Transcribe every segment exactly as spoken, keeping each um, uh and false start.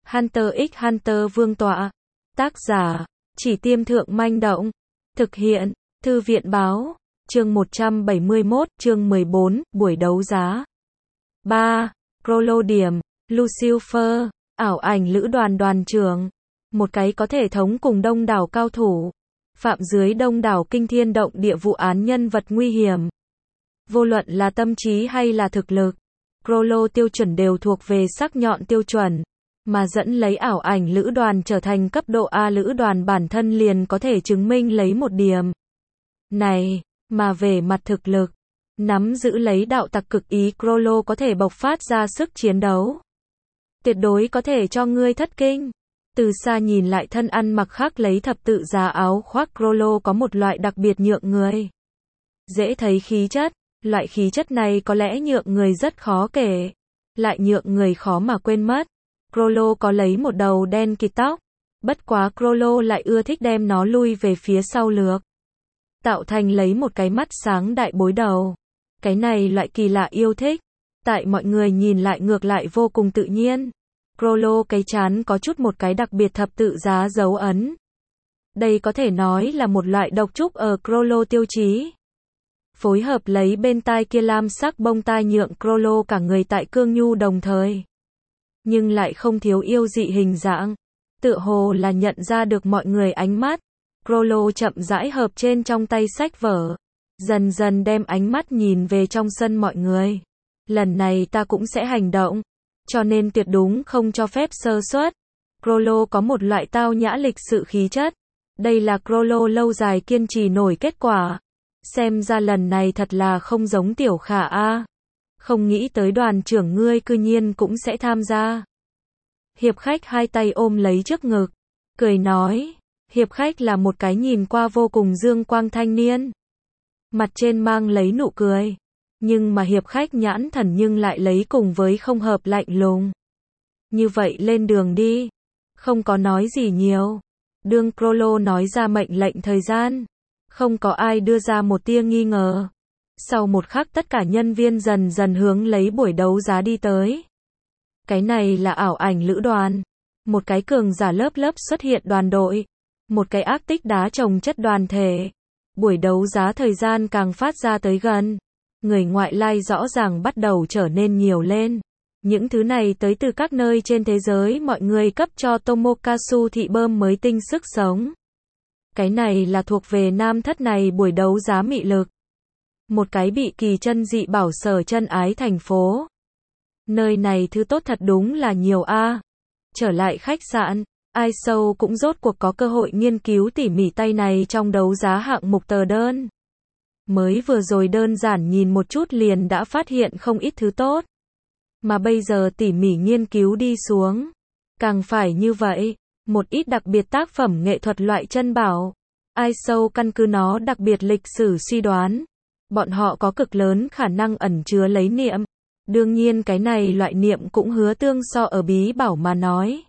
Hunter x Hunter Vương tọa. Tác giả, Chỉ Tiêm Thượng Manh Động. Thực hiện, Thư viện Báo. Chương một trăm bảy mươi mốt, chương mười bốn, buổi đấu giá. ba. Prolo điểm, Lucifer, ảo ảnh lữ đoàn đoàn trưởng. Một cái có thể thống cùng đông đảo cao thủ. Phạm dưới đông đảo kinh thiên động địa vụ án nhân vật nguy hiểm. Vô luận là tâm trí hay là thực lực. Prolo tiêu chuẩn đều thuộc về sắc nhọn tiêu chuẩn. Mà dẫn lấy ảo ảnh lữ đoàn trở thành cấp độ A lữ đoàn bản thân liền có thể chứng minh lấy một điểm. Này, mà về mặt thực lực, nắm giữ lấy đạo tặc cực ý Prolo có thể bộc phát ra sức chiến đấu. Tuyệt đối có thể cho ngươi thất kinh. Từ xa nhìn lại thân ăn mặc khác lấy thập tự giá áo khoác Prolo có một loại đặc biệt nhượng người. Dễ thấy khí chất, loại khí chất này có lẽ nhượng người rất khó kể, lại nhượng người khó mà quên mất. Prolo có lấy một đầu đen kịt tóc, bất quá Prolo lại ưa thích đem nó lui về phía sau lược, tạo thành lấy một cái mắt sáng đại bối đầu. Cái này loại kỳ lạ yêu thích, tại mọi người nhìn lại ngược lại vô cùng tự nhiên. Prolo cái trán có chút một cái đặc biệt thập tự giá dấu ấn. Đây có thể nói là một loại độc trúc ở Prolo tiêu chí. Phối hợp lấy bên tai kia lam sắc bông tai nhượng Prolo cả người tại cương nhu đồng thời. Nhưng lại không thiếu yêu dị hình dạng. Tựa hồ là nhận ra được mọi người ánh mắt. Prolo chậm rãi hợp trên trong tay sách vở. Dần dần đem ánh mắt nhìn về trong sân mọi người. Lần này ta cũng sẽ hành động. Cho nên tuyệt đúng không cho phép sơ suất. Prolo có một loại tao nhã lịch sự khí chất. Đây là Prolo lâu dài kiên trì nổi kết quả. Xem ra lần này thật là không giống tiểu khả a. Không nghĩ tới đoàn trưởng ngươi cư nhiên cũng sẽ tham gia. Hiệp khách hai tay ôm lấy trước ngực, cười nói. Hiệp khách là một cái nhìn qua vô cùng dương quang thanh niên. Mặt trên mang lấy nụ cười. Nhưng mà hiệp khách nhãn thần nhưng lại lấy cùng với không hợp lạnh lùng. Như vậy lên đường đi. Không có nói gì nhiều. Đương Prolo nói ra mệnh lệnh thời gian. Không có ai đưa ra một tia nghi ngờ. Sau một khắc tất cả nhân viên dần dần hướng lấy buổi đấu giá đi tới. Cái này là ảo ảnh lữ đoàn. Một cái cường giả lớp lớp xuất hiện đoàn đội. Một cái ác tích đá trồng chất đoàn thể. Buổi đấu giá thời gian càng phát ra tới gần. Người ngoại lai rõ ràng bắt đầu trở nên nhiều lên. Những thứ này tới từ các nơi trên thế giới mọi người cấp cho Tomokazu thị bơm mới tinh sức sống. Cái này là thuộc về nam thất này buổi đấu giá mị lực. Một cái bị kỳ chân dị bảo sở chân ái thành phố. Nơi này thứ tốt thật đúng là nhiều a. Trở lại khách sạn, ai sâu cũng rốt cuộc có cơ hội nghiên cứu tỉ mỉ tay này trong đấu giá hạng mục tờ đơn. Mới vừa rồi đơn giản nhìn một chút liền đã phát hiện không ít thứ tốt. Mà bây giờ tỉ mỉ nghiên cứu đi xuống. Càng phải như vậy, một ít đặc biệt tác phẩm nghệ thuật loại chân bảo. Ai sâu căn cứ nó đặc biệt lịch sử suy đoán. Bọn họ có cực lớn khả năng ẩn chứa lấy niệm. Đương nhiên cái này loại niệm cũng hứa tương so ở bí bảo mà nói.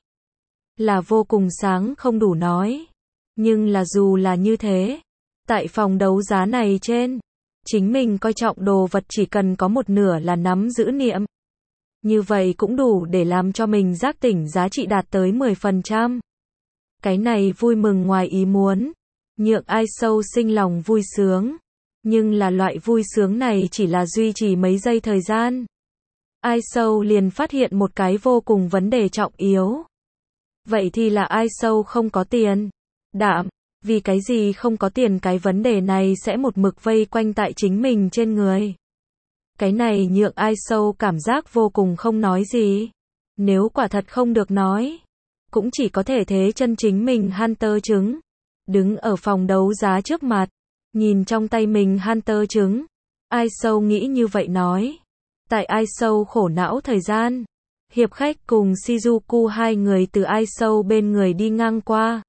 Là vô cùng sáng không đủ nói. Nhưng là dù là như thế. Tại phòng đấu giá này trên. Chính mình coi trọng đồ vật chỉ cần có một nửa là nắm giữ niệm. Như vậy cũng đủ để làm cho mình giác tỉnh giá trị đạt tới mười phần trăm. Cái này vui mừng ngoài ý muốn. Nhượng ai sâu sinh lòng vui sướng. Nhưng là loại vui sướng này chỉ là duy trì mấy giây thời gian. Ai sâu liền phát hiện một cái vô cùng vấn đề trọng yếu. Vậy thì là ai sâu không có tiền. Đạm, vì cái gì không có tiền cái vấn đề này sẽ một mực vây quanh tại chính mình trên người. Cái này nhượng ai sâu cảm giác vô cùng không nói gì. Nếu quả thật không được nói. Cũng chỉ có thể thế chân chính mình Hunter trứng. Đứng ở phòng đấu giá trước mặt. Nhìn trong tay mình Hunter trứng. Ai sâu nghĩ như vậy nói. Tại ai sâu khổ não thời gian. Hiệp khách cùng Shizuku hai người từ ai sâu bên người đi ngang qua.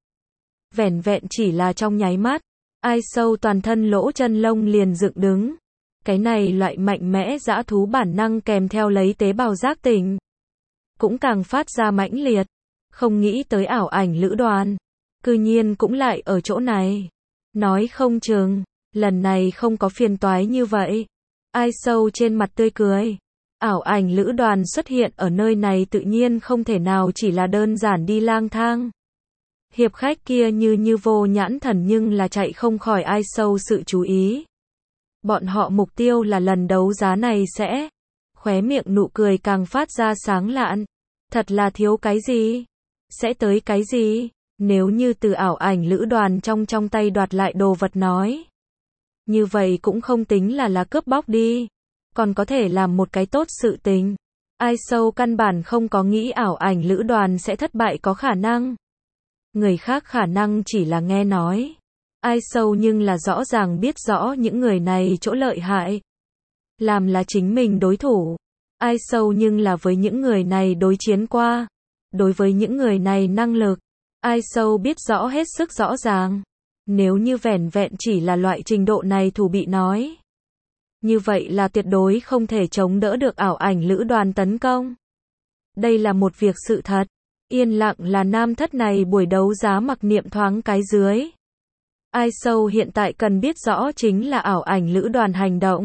Vẻn vẹn chỉ là trong nháy mắt. Ai sâu toàn thân lỗ chân lông liền dựng đứng. Cái này loại mạnh mẽ dã thú bản năng kèm theo lấy tế bào giác tỉnh. Cũng càng phát ra mãnh liệt. Không nghĩ tới ảo ảnh lữ đoàn. Cư nhiên cũng lại ở chỗ này. Nói không chừng. Lần này không có phiền toái như vậy. Ai sâu trên mặt tươi cười. Ảo ảnh lữ đoàn xuất hiện ở nơi này tự nhiên không thể nào chỉ là đơn giản đi lang thang. Hiệp khách kia như như vô nhãn thần nhưng là chạy không khỏi ai sâu sự chú ý. Bọn họ mục tiêu là lần đấu giá này sẽ. Khóe miệng nụ cười càng phát ra sáng lạn. Thật là thiếu cái gì? Sẽ tới cái gì? Nếu như từ ảo ảnh lữ đoàn trong trong tay đoạt lại đồ vật nói. Như vậy cũng không tính là là cướp bóc đi. Còn có thể làm một cái tốt sự tình. Ai sâu căn bản không có nghĩ ảo ảnh lữ đoàn sẽ thất bại có khả năng. Người khác khả năng chỉ là nghe nói. Ai sâu nhưng là rõ ràng biết rõ những người này chỗ lợi hại. Làm là chính mình đối thủ. Ai sâu nhưng là với những người này đối chiến qua. Đối với những người này năng lực. Ai sâu biết rõ hết sức rõ ràng. Nếu như vẻn vẹn chỉ là loại trình độ này thủ bị nói. Như vậy là tuyệt đối không thể chống đỡ được ảo ảnh lữ đoàn tấn công. Đây là một việc sự thật. Yên lặng là nam thất này buổi đấu giá mặc niệm thoáng cái dưới. Ai sâu hiện tại cần biết rõ chính là ảo ảnh lữ đoàn hành động.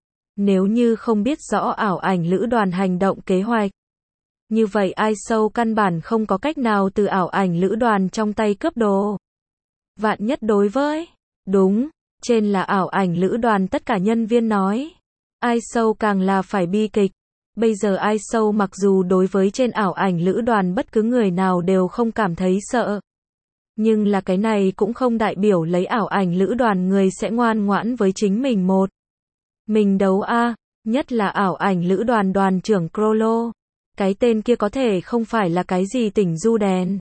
Nếu như không biết rõ ảo ảnh lữ đoàn hành động kế hoạch. Như vậy ai sâu căn bản không có cách nào từ ảo ảnh lữ đoàn trong tay cướp đồ. Vạn nhất đối với. Đúng. Trên là ảo ảnh lữ đoàn tất cả nhân viên nói. Ai sâu càng là phải bi kịch. Bây giờ ai sâu mặc dù đối với trên ảo ảnh lữ đoàn bất cứ người nào đều không cảm thấy sợ. Nhưng là cái này cũng không đại biểu lấy ảo ảnh lữ đoàn người sẽ ngoan ngoãn với chính mình một. Mình đấu a, nhất là ảo ảnh lữ đoàn đoàn trưởng Crollo. Cái tên kia có thể không phải là cái gì tỉnh du đèn.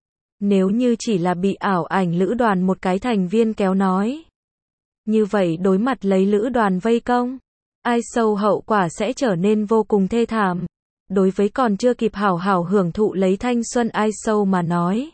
Nếu như chỉ là bị ảo ảnh lữ đoàn một cái thành viên kéo nói. Như vậy đối mặt lấy lữ đoàn vây công. Ai sâu hậu quả sẽ trở nên vô cùng thê thảm. Đối với còn chưa kịp hảo hảo hưởng thụ lấy thanh xuân ai sâu mà nói.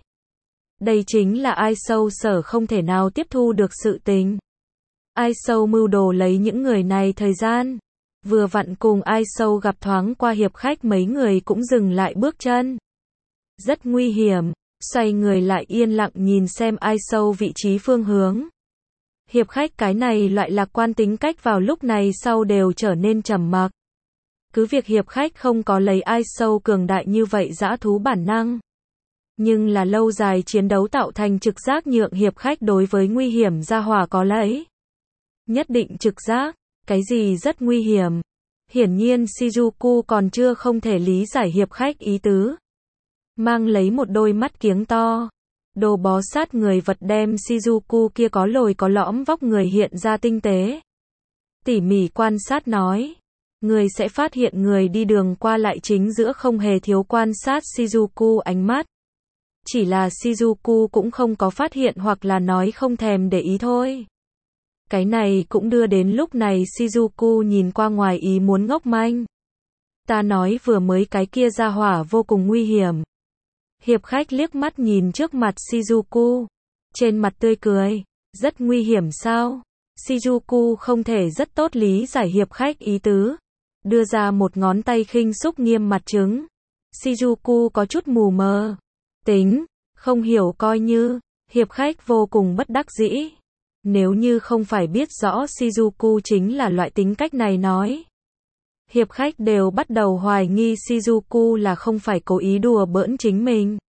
Đây chính là ai sâu sở không thể nào tiếp thu được sự tình. Ai sâu mưu đồ lấy những người này thời gian. Vừa vặn cùng ai sâu gặp thoáng qua hiệp khách mấy người cũng dừng lại bước chân. Rất nguy hiểm. Xoay người lại yên lặng nhìn xem ai sâu vị trí phương hướng. Hiệp khách cái này loại lạc quan tính cách vào lúc này sau đều trở nên trầm mặc. Cứ việc hiệp khách không có lấy ai sâu cường đại như vậy dã thú bản năng. Nhưng là lâu dài chiến đấu tạo thành trực giác nhượng hiệp khách đối với nguy hiểm ra hỏa có lấy. Nhất định trực giác, cái gì rất nguy hiểm. Hiển nhiên Shizuku còn chưa không thể lý giải hiệp khách ý tứ. Mang lấy một đôi mắt kiếng to. Đồ bó sát người vật đem Shizuku kia có lồi có lõm vóc người hiện ra tinh tế. Tỉ mỉ quan sát nói. Người sẽ phát hiện người đi đường qua lại chính giữa không hề thiếu quan sát Shizuku ánh mắt. Chỉ là Shizuku cũng không có phát hiện hoặc là nói không thèm để ý thôi. Cái này cũng đưa đến lúc này Shizuku nhìn qua ngoài ý muốn ngốc manh. Ta nói vừa mới cái kia ra hỏa vô cùng nguy hiểm. Hiệp khách liếc mắt nhìn trước mặt Shizuku. Trên mặt tươi cười. Rất nguy hiểm sao? Shizuku không thể rất tốt lý giải hiệp khách ý tứ. Đưa ra một ngón tay khinh xúc nghiêm mặt trứng. Shizuku có chút mù mờ. Tính, không hiểu coi như. Hiệp khách vô cùng bất đắc dĩ. Nếu như không phải biết rõ Shizuku chính là loại tính cách này nói. Hiệp khách đều bắt đầu hoài nghi Shizuku là không phải cố ý đùa bỡn chính mình.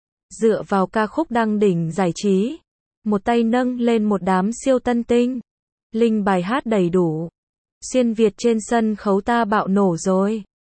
Dựa vào ca khúc đăng đỉnh giải trí. Một tay nâng lên một đám siêu tân tinh. Linh bài hát đầy đủ. Xuyên Việt trên sân khấu ta bạo nổ rồi.